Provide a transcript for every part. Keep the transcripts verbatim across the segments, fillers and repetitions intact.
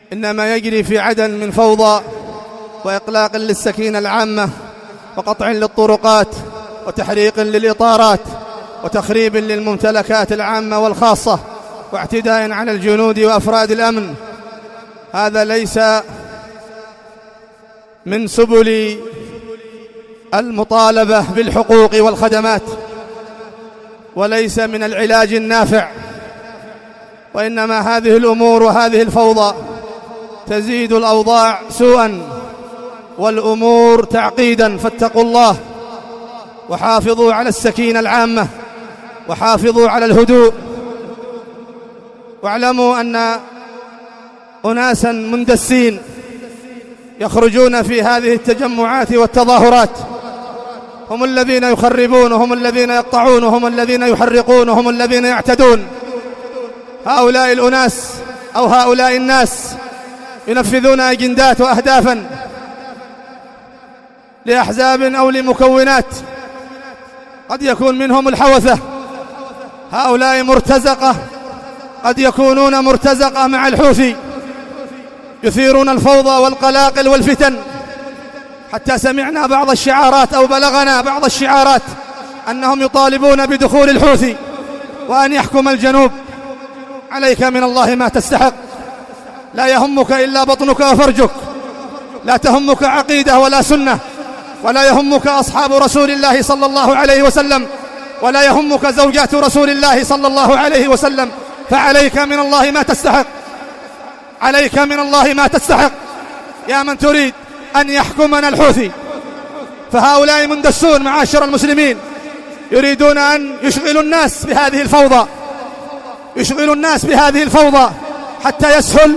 إنما يجري في عدن من فوضى وإقلاق للسكينة العامة وقطع للطرقات وتحريق للإطارات وتخريب للممتلكات العامة والخاصة واعتداء على الجنود وأفراد الأمن. هذا ليس من سبل المطالبة بالحقوق والخدمات، وليس من العلاج النافع، وإنما هذه الأمور وهذه الفوضى تزيد الأوضاع سوءا والأمور تعقيدا. فاتقوا الله وحافظوا على السكينة العامة وحافظوا على الهدوء، واعلموا أن أناسا مندسين يخرجون في هذه التجمعات والتظاهرات هم الذين يخربون، هم الذين يقطعون، هم الذين يحرقون، هم الذين يعتدون. هؤلاء الأناس أو هؤلاء الناس ينفذون أجندات وأهدافا لأحزاب أو لمكونات، قد يكون منهم الحوثة. هؤلاء مرتزقة، قد يكونون مرتزقة مع الحوثي، يثيرون الفوضى والقلاقل والفتن، حتى سمعنا بعض الشعارات أو بلغنا بعض الشعارات أنهم يطالبون بدخول الحوثي وأن يحكم الجنوب. عليك من الله ما تستحق، لا يهمك إلا بطنك وفرجك، لا تهمك عقيدة ولا سنة، ولا يهمك أصحاب رسول الله صلى الله عليه وسلم، ولا يهمك زوجات رسول الله صلى الله عليه وسلم. فعليك من الله ما تستحق، عليك من الله ما تستحق يا من تريد أن يحكمنا الحوثي. فهؤلاء مندسون معاشر المسلمين، يريدون أن يشغلوا الناس بهذه الفوضى، يشغلوا الناس بهذه الفوضى حتى يسهل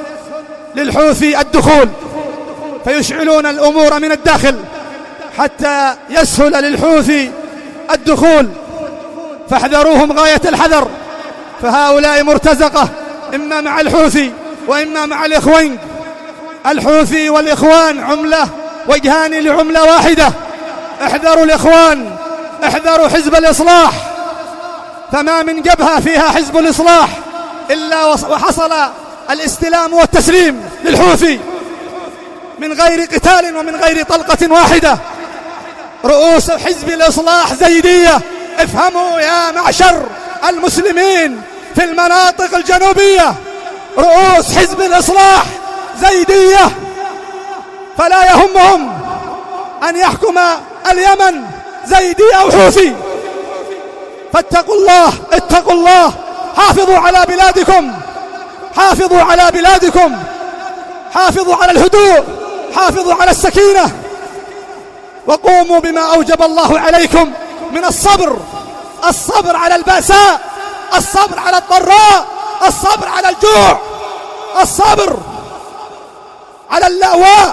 للحوثي الدخول، فيشعلون الأمور من الداخل حتى يسهل للحوثي الدخول. فاحذروهم غاية الحذر، فهؤلاء مرتزقة إما مع الحوثي وإما مع الإخوان. الحوثي والإخوان عملة، وجهان لعملة واحدة. احذروا الإخوان، احذروا حزب الإصلاح، فما من جبهة فيها حزب الإصلاح إلا وحصل الاستلام والتسليم للحوثي من غير قتال ومن غير طلقة واحدة. رؤوس حزب الإصلاح زيدية. افهموا يا معشر المسلمين في المناطق الجنوبية، رؤوس حزب الإصلاح زيدية، فلا يهمهم أن يحكم اليمن زيدي أو حوثي. فاتقوا الله، اتقوا الله، حافظوا على بلادكم، حافظوا على بلادكم، حافظوا على الهدوء، حافظوا على السكينة، وقوموا بما أوجب الله عليكم من الصبر، الصبر على البأساء، الصبر على الضراء، الصبر على الجوع، الصبر على اللأواء،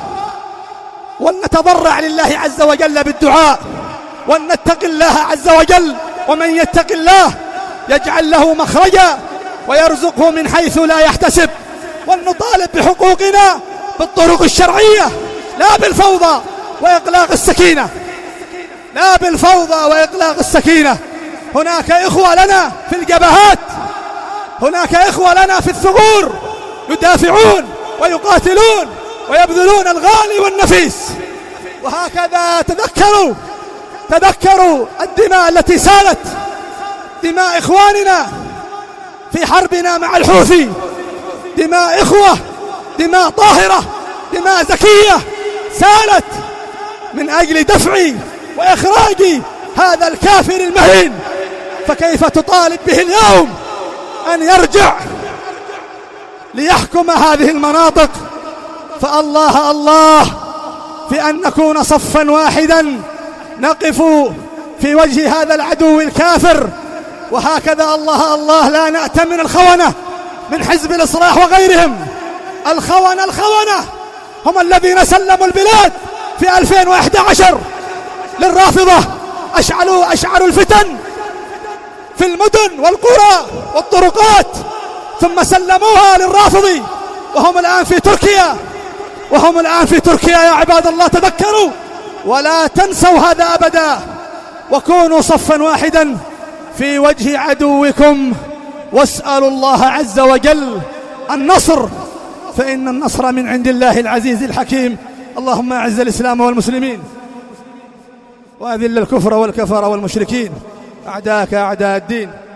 ونتضرع لله عز وجل بالدعاء، ونتق الله عز وجل. ومن يتق الله يجعل له مخرجا ويرزقه من حيث لا يحتسب. ونطالب بحقوقنا بالطرق الشرعية، لا بالفوضى وإقلاق السكينة، لا بالفوضى وإقلاق السكينة. هناك إخوة لنا في الجبهات، هناك إخوة لنا في الثغور يدافعون ويقاتلون ويبذلون الغالي والنفيس. وهكذا تذكروا تذكروا الدماء التي سالت، دماء إخواننا في حربنا مع الحوثي، دماء إخوة، دماء طاهرة، دماء زكية سالت من أجل دفع وإخراج هذا الكافر المهين. فكيف تطالب به اليوم أن يرجع ليحكم هذه المناطق؟ فالله الله في أن نكون صفا واحدا نقف في وجه هذا العدو الكافر. وهكذا الله الله لا نأتمن الخونة من حزب الإصلاح وغيرهم. الخونة الخونة هم الذين سلموا البلاد في ألفين وإحدى عشر للرافضة، أشعلوا أشعلوا الفتن في المدن والقرى والطرقات، ثم سلموها للرافضي، وهم الآن في تركيا، وهم الآن في تركيا يا عباد الله. تذكروا ولا تنسوا هذا أبدا، وكونوا صفا واحدا في وجه عدوكم، واسألوا الله عز وجل النصر فإن النصر من عند الله العزيز الحكيم. اللهم أعز الإسلام والمسلمين وأذل الكفر والكفر والمشركين أعداءك أعداء الدين.